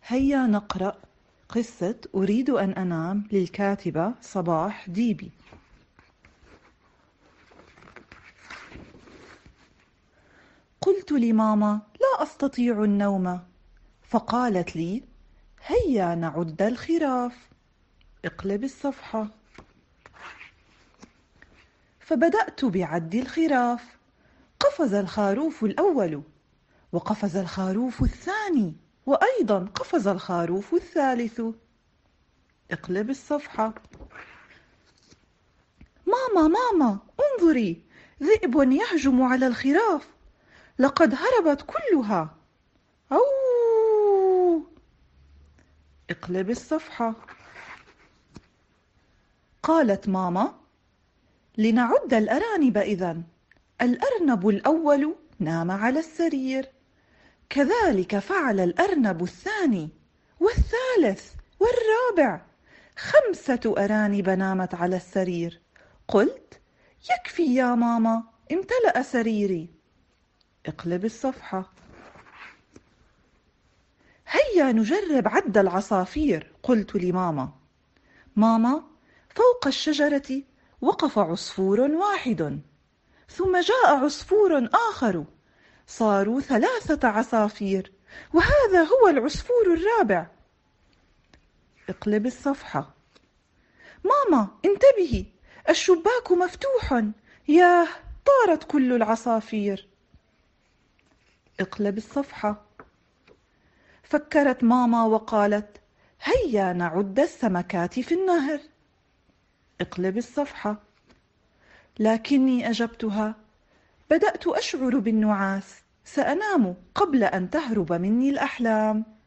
هيا نقرأ قصة أريد أن أنام للكاتبة صباح ديبي. قلت لماما لا أستطيع النوم، فقالت لي هيا نعد الخراف. اقلب الصفحة. فبدأت بعد الخراف. قفز الخروف الأول، وقفز الخروف الثاني، وأيضا قفز الخروف الثالث. اقلب الصفحة. ماما ماما انظري، ذئب يهجم على الخراف، لقد هربت كلها. أوووو. اقلب الصفحة. قالت ماما لنعد الأرانب إذن. الأرنب الأول نام على السرير، كذلك فعل الأرنب الثاني والثالث والرابع. 5 أرانب نامت على السرير. قلت يكفي يا ماما، امتلأ سريري. اقلب الصفحة. هيا نجرب عد العصافير، قلت لماما. ماما، فوق الشجرة وقف عصفور واحد، ثم جاء عصفور آخر، صاروا 3 عصافير، وهذا هو العصفور الرابع. اقلب الصفحة. ماما انتبهي، الشباك مفتوح، ياه، طارت كل العصافير. اقلب الصفحة. فكرت ماما وقالت هيا نعد السمكات في النهر. اقلب الصفحة. لكني أجبتها بدأت أشعر بالنعاس، سأنام قبل أن تهرب مني الأحلام.